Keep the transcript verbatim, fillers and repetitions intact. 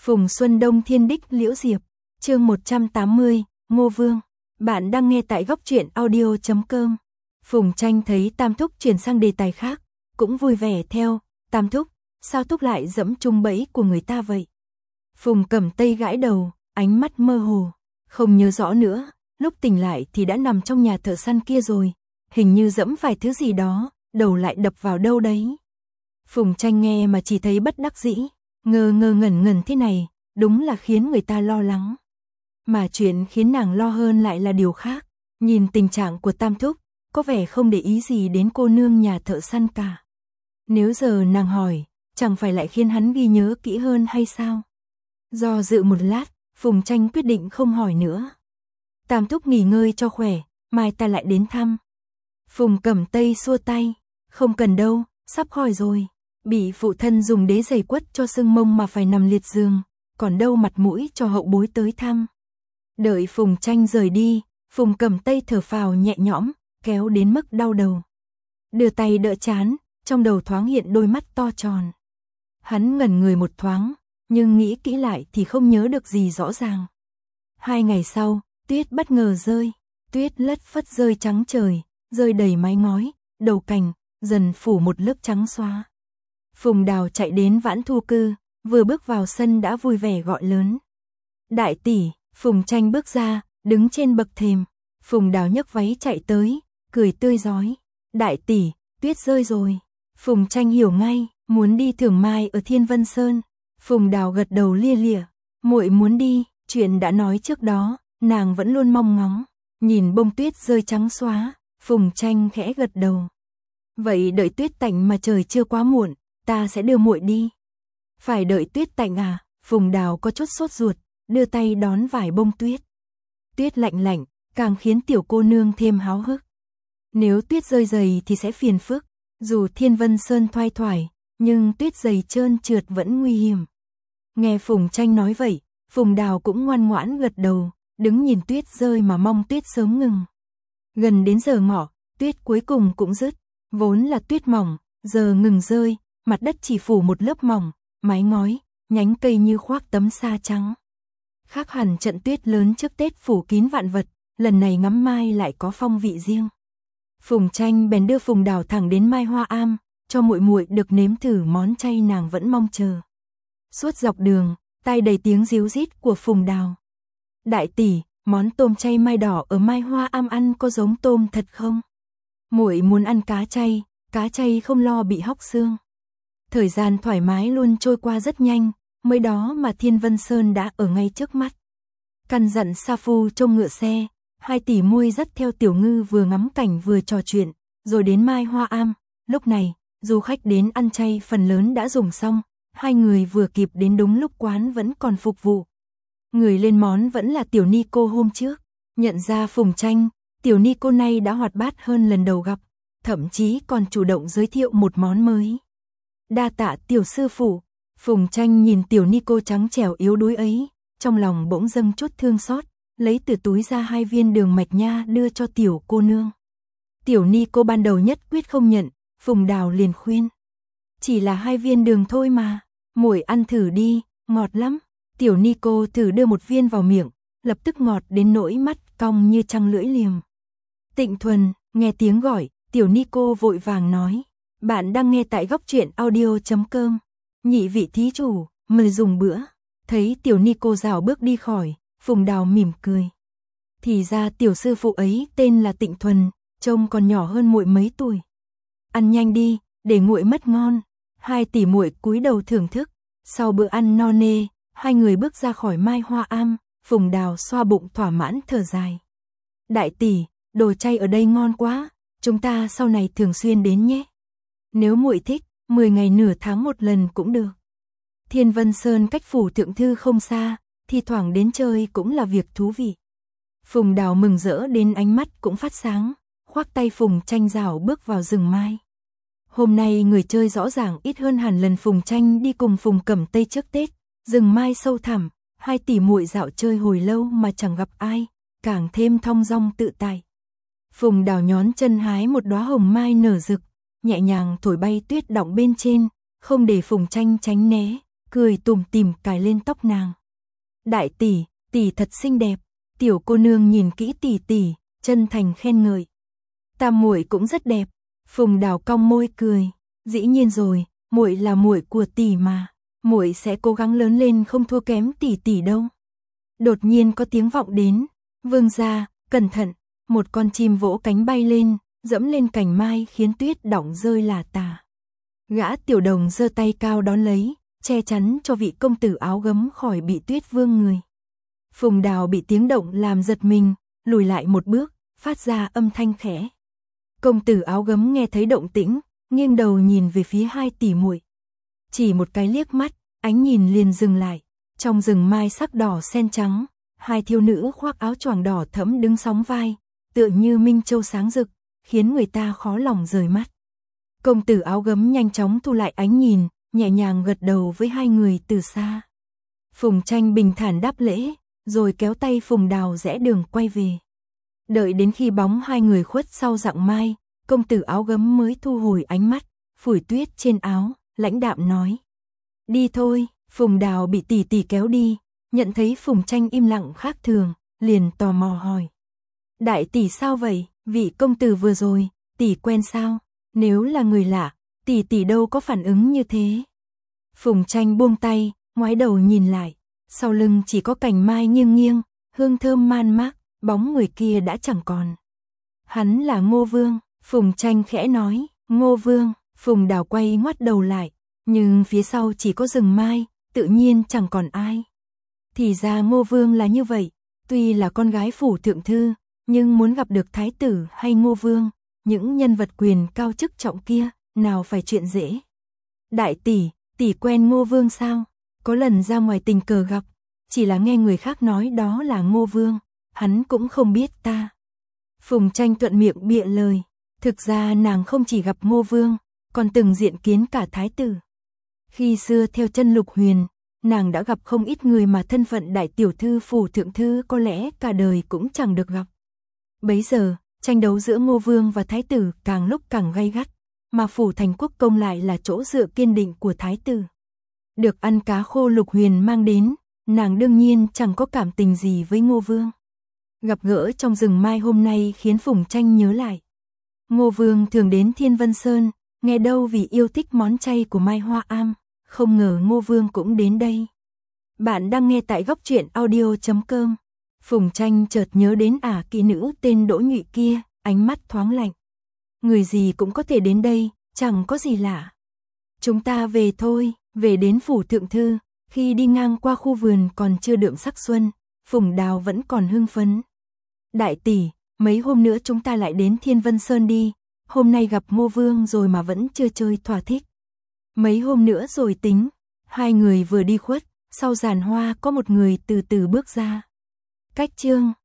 Phùng Xuân Đông Thiên Đích Liễu Diệp, chương một trăm tám mươi, Ngô Vương. Bạn đang nghe tại góc truyện audio chấm com. Phùng Tranh thấy Tam Thúc chuyển sang đề tài khác, cũng vui vẻ theo. Tam Thúc, sao Thúc lại dẫm chung bẫy của người ta vậy? Phùng Cẩm Tây gãi đầu, ánh mắt mơ hồ, không nhớ rõ nữa, lúc tỉnh lại thì đã nằm trong nhà thợ săn kia rồi, hình như dẫm phải thứ gì đó, đầu lại đập vào đâu đấy. Phùng Tranh nghe mà chỉ thấy bất đắc dĩ, ngơ ngơ ngẩn ngẩn thế này, đúng là khiến người ta lo lắng. Mà chuyện khiến nàng lo hơn lại là điều khác, nhìn tình trạng của Tam Thúc, có vẻ không để ý gì đến cô nương nhà thợ săn cả. Nếu giờ nàng hỏi, chẳng phải lại khiến hắn ghi nhớ kỹ hơn hay sao? Do dự một lát, Phùng Tranh quyết định không hỏi nữa. Tam Thúc nghỉ ngơi cho khỏe, mai ta lại đến thăm. Phùng Cẩm Tây xua tay, không cần đâu, sắp khỏi rồi. Bị phụ thân dùng đế giày quất cho sưng mông mà phải nằm liệt giường, còn đâu mặt mũi cho hậu bối tới thăm. Đợi Phùng Tranh rời đi, Phùng Cẩm Tây thở phào nhẹ nhõm, kéo đến mức đau đầu. Đưa tay đỡ chán, trong đầu thoáng hiện đôi mắt to tròn. Hắn ngẩn người một thoáng, nhưng nghĩ kỹ lại thì không nhớ được gì rõ ràng. Hai ngày sau, tuyết bất ngờ rơi, tuyết lất phất rơi trắng trời, rơi đầy mái ngói, đầu cành, dần phủ một lớp trắng xóa. Phùng Đào chạy đến Vãn Thu Cư, vừa bước vào sân đã vui vẻ gọi lớn. Đại tỷ, Phùng Tranh bước ra, đứng trên bậc thềm. Phùng Đào nhấc váy chạy tới, cười tươi rói. Đại tỷ, tuyết rơi rồi. Phùng Tranh hiểu ngay, muốn đi thưởng mai ở Thiên Vân Sơn. Phùng Đào gật đầu lia lịa. Muội muốn đi, chuyện đã nói trước đó, nàng vẫn luôn mong ngóng. Nhìn bông tuyết rơi trắng xóa, Phùng Tranh khẽ gật đầu. Vậy đợi tuyết tạnh mà trời chưa quá muộn, ta sẽ đưa muội đi. Phải đợi tuyết tạnh à? Phùng Đào có chút sốt ruột, đưa tay đón vài bông tuyết. Tuyết lạnh lạnh, càng khiến tiểu cô nương thêm háo hức. Nếu tuyết rơi dày thì sẽ phiền phức, dù Thiên Vân Sơn thoai thoải, nhưng tuyết dày trơn trượt vẫn nguy hiểm. Nghe Phùng Tranh nói vậy, Phùng Đào cũng ngoan ngoãn gật đầu, đứng nhìn tuyết rơi mà mong tuyết sớm ngừng. Gần đến giờ ngọ, tuyết cuối cùng cũng dứt, vốn là tuyết mỏng, giờ ngừng rơi, mặt đất chỉ phủ một lớp mỏng, mái ngói, nhánh cây như khoác tấm sa trắng. Khác hẳn trận tuyết lớn trước Tết phủ kín vạn vật, lần này ngắm mai lại có phong vị riêng. Phùng Tranh bèn đưa Phùng Đào thẳng đến Mai Hoa Am, cho muội muội được nếm thử món chay nàng vẫn mong chờ. Suốt dọc đường, tai đầy tiếng ríu rít của Phùng Đào. Đại tỷ, món tôm chay mai đỏ ở Mai Hoa Am ăn có giống tôm thật không? Muội muốn ăn cá chay, cá chay không lo bị hóc xương. Thời gian thoải mái luôn trôi qua rất nhanh, mới đó mà Thiên Vân Sơn đã ở ngay trước mắt. Căn dặn Sa Phu trông ngựa xe, hai tỷ muội dắt theo Tiểu Ngư vừa ngắm cảnh vừa trò chuyện, rồi đến Mai Hoa Am. Lúc này, du khách đến ăn chay phần lớn đã dùng xong, hai người vừa kịp đến đúng lúc quán vẫn còn phục vụ. Người lên món vẫn là Tiểu Ni cô hôm trước, nhận ra Phùng Tranh, Tiểu Ni cô này đã hoạt bát hơn lần đầu gặp, thậm chí còn chủ động giới thiệu một món mới. Đa tạ Tiểu sư phụ. Phùng Tranh nhìn Tiểu Ni cô trắng trẻo yếu đuối ấy, trong lòng bỗng dâng chút thương xót, lấy từ túi ra hai viên đường mạch nha đưa cho tiểu cô nương. Tiểu Ni cô ban đầu nhất quyết không nhận, Phùng Đào liền khuyên. Chỉ là hai viên đường thôi mà, muội ăn thử đi, ngọt lắm. Tiểu Ni cô thử đưa một viên vào miệng, lập tức ngọt đến nỗi mắt cong như trăng lưỡi liềm. Tịnh Thuần, nghe tiếng gọi, Tiểu Ni cô vội vàng nói. Bạn đang nghe tại góc truyện audio chấm com. Nhị vị thí chủ, mời dùng bữa. Thấy Tiểu Ni cô rảo bước đi khỏi, Phùng Đào mỉm cười. Thì ra tiểu sư phụ ấy tên là Tịnh Thuần, trông còn nhỏ hơn muội mấy tuổi. Ăn nhanh đi, để nguội mất ngon. Hai tỷ muội cúi đầu thưởng thức. Sau bữa ăn no nê, hai người bước ra khỏi Mai Hoa Am. Phùng Đào xoa bụng thỏa mãn thở dài. Đại tỷ, đồ chay ở đây ngon quá, chúng ta sau này thường xuyên đến nhé. Nếu muội thích, mười ngày nửa tháng một lần cũng được. Thiên Vân Sơn cách phủ thượng thư không xa, thi thoảng đến chơi cũng là việc thú vị. Phùng Đào mừng rỡ đến ánh mắt cũng phát sáng, khoác tay Phùng Tranh rảo bước vào rừng mai. Hôm nay người chơi rõ ràng ít hơn hẳn lần Phùng Tranh đi cùng Phùng Cẩm Tây trước Tết. Rừng mai sâu thẳm, hai tỷ muội dạo chơi hồi lâu mà chẳng gặp ai, càng thêm thong dong tự tại. Phùng Đào nhón chân hái một đóa hồng mai nở rực, nhẹ nhàng thổi bay tuyết đọng bên trên, không để Phùng Tranh tránh né, cười tủm tỉm cài lên tóc nàng. Đại tỷ, tỷ thật xinh đẹp. Tiểu cô nương nhìn kỹ tỷ tỷ, chân thành khen ngợi. Tam muội cũng rất đẹp. Phùng Đào cong môi cười, dĩ nhiên rồi, muội là muội của tỷ mà, muội sẽ cố gắng lớn lên không thua kém tỷ tỷ đâu. Đột nhiên có tiếng vọng đến, Vương gia, cẩn thận, một con chim vỗ cánh bay lên, dẫm lên cành mai khiến tuyết đọng rơi lả tả. Gã tiểu đồng giơ tay cao đón lấy, che chắn cho vị công tử áo gấm khỏi bị tuyết vương người. Phùng Đào bị tiếng động làm giật mình, lùi lại một bước, phát ra âm thanh khẽ. Công tử áo gấm nghe thấy động tĩnh, nghiêng đầu nhìn về phía hai tỷ muội. Chỉ một cái liếc mắt, ánh nhìn liền dừng lại. Trong rừng mai sắc đỏ sen trắng, hai thiếu nữ khoác áo choàng đỏ thẫm đứng sóng vai, tựa như minh châu sáng rực, khiến người ta khó lòng rời mắt. Công tử áo gấm nhanh chóng thu lại ánh nhìn, nhẹ nhàng gật đầu với hai người từ xa. Phùng Tranh bình thản đáp lễ, rồi kéo tay Phùng Đào rẽ đường quay về. Đợi đến khi bóng hai người khuất sau rặng mai, công tử áo gấm mới thu hồi ánh mắt, phủi tuyết trên áo, lãnh đạm nói. Đi thôi. Phùng Đào bị tỷ tỷ kéo đi, nhận thấy Phùng Tranh im lặng khác thường, liền tò mò hỏi. Đại tỷ sao vậy, vị công tử vừa rồi, tỷ quen sao? Nếu là người lạ, tỷ tỷ đâu có phản ứng như thế. Phùng Tranh buông tay, ngoái đầu nhìn lại, sau lưng chỉ có cành mai nghiêng nghiêng, hương thơm man mác, bóng người kia đã chẳng còn. Hắn là Ngô Vương, Phùng Tranh khẽ nói, Ngô Vương. Phùng Đào quay ngoắt đầu lại, nhưng phía sau chỉ có rừng mai, tự nhiên chẳng còn ai. Thì ra Ngô Vương là như vậy, tuy là con gái phủ thượng thư, nhưng muốn gặp được thái tử hay Ngô Vương, những nhân vật quyền cao chức trọng kia, nào phải chuyện dễ. Đại tỷ, tỷ quen Ngô Vương sao? Có lần ra ngoài tình cờ gặp, chỉ là nghe người khác nói đó là Ngô Vương, hắn cũng không biết ta. Phùng Tranh thuận miệng bịa lời, thực ra nàng không chỉ gặp Ngô Vương, còn từng diện kiến cả thái tử. Khi xưa theo chân Lục Huyền, nàng đã gặp không ít người mà thân phận đại tiểu thư phủ thượng thư có lẽ cả đời cũng chẳng được gặp. Bấy giờ, tranh đấu giữa Ngô Vương và thái tử càng lúc càng gay gắt, mà phủ Thành Quốc công lại là chỗ dựa kiên định của thái tử. Được ăn cá khô Lục Huyền mang đến, nàng đương nhiên chẳng có cảm tình gì với Ngô Vương. Gặp gỡ trong rừng mai hôm nay khiến Phùng Tranh nhớ lại. Ngô Vương thường đến Thiên Vân Sơn, nghe đâu vì yêu thích món chay của Mai Hoa Am, không ngờ Ngô Vương cũng đến đây. Bạn đang nghe tại góc truyện audio chấm com. Phùng Tranh chợt nhớ đến ả kỹ nữ tên Đỗ Nhụy kia, ánh mắt thoáng lạnh. Người gì cũng có thể đến đây, chẳng có gì lạ. Chúng ta về thôi. Về đến phủ thượng thư, khi đi ngang qua khu vườn còn chưa đượm sắc xuân, Phùng Đào vẫn còn hưng phấn. Đại tỷ, mấy hôm nữa chúng ta lại đến Thiên Vân Sơn đi, hôm nay gặp Ngô Vương rồi mà vẫn chưa chơi thỏa thích. Mấy hôm nữa rồi tính. Hai người vừa đi khuất, sau giàn hoa có một người từ từ bước ra. Cách chương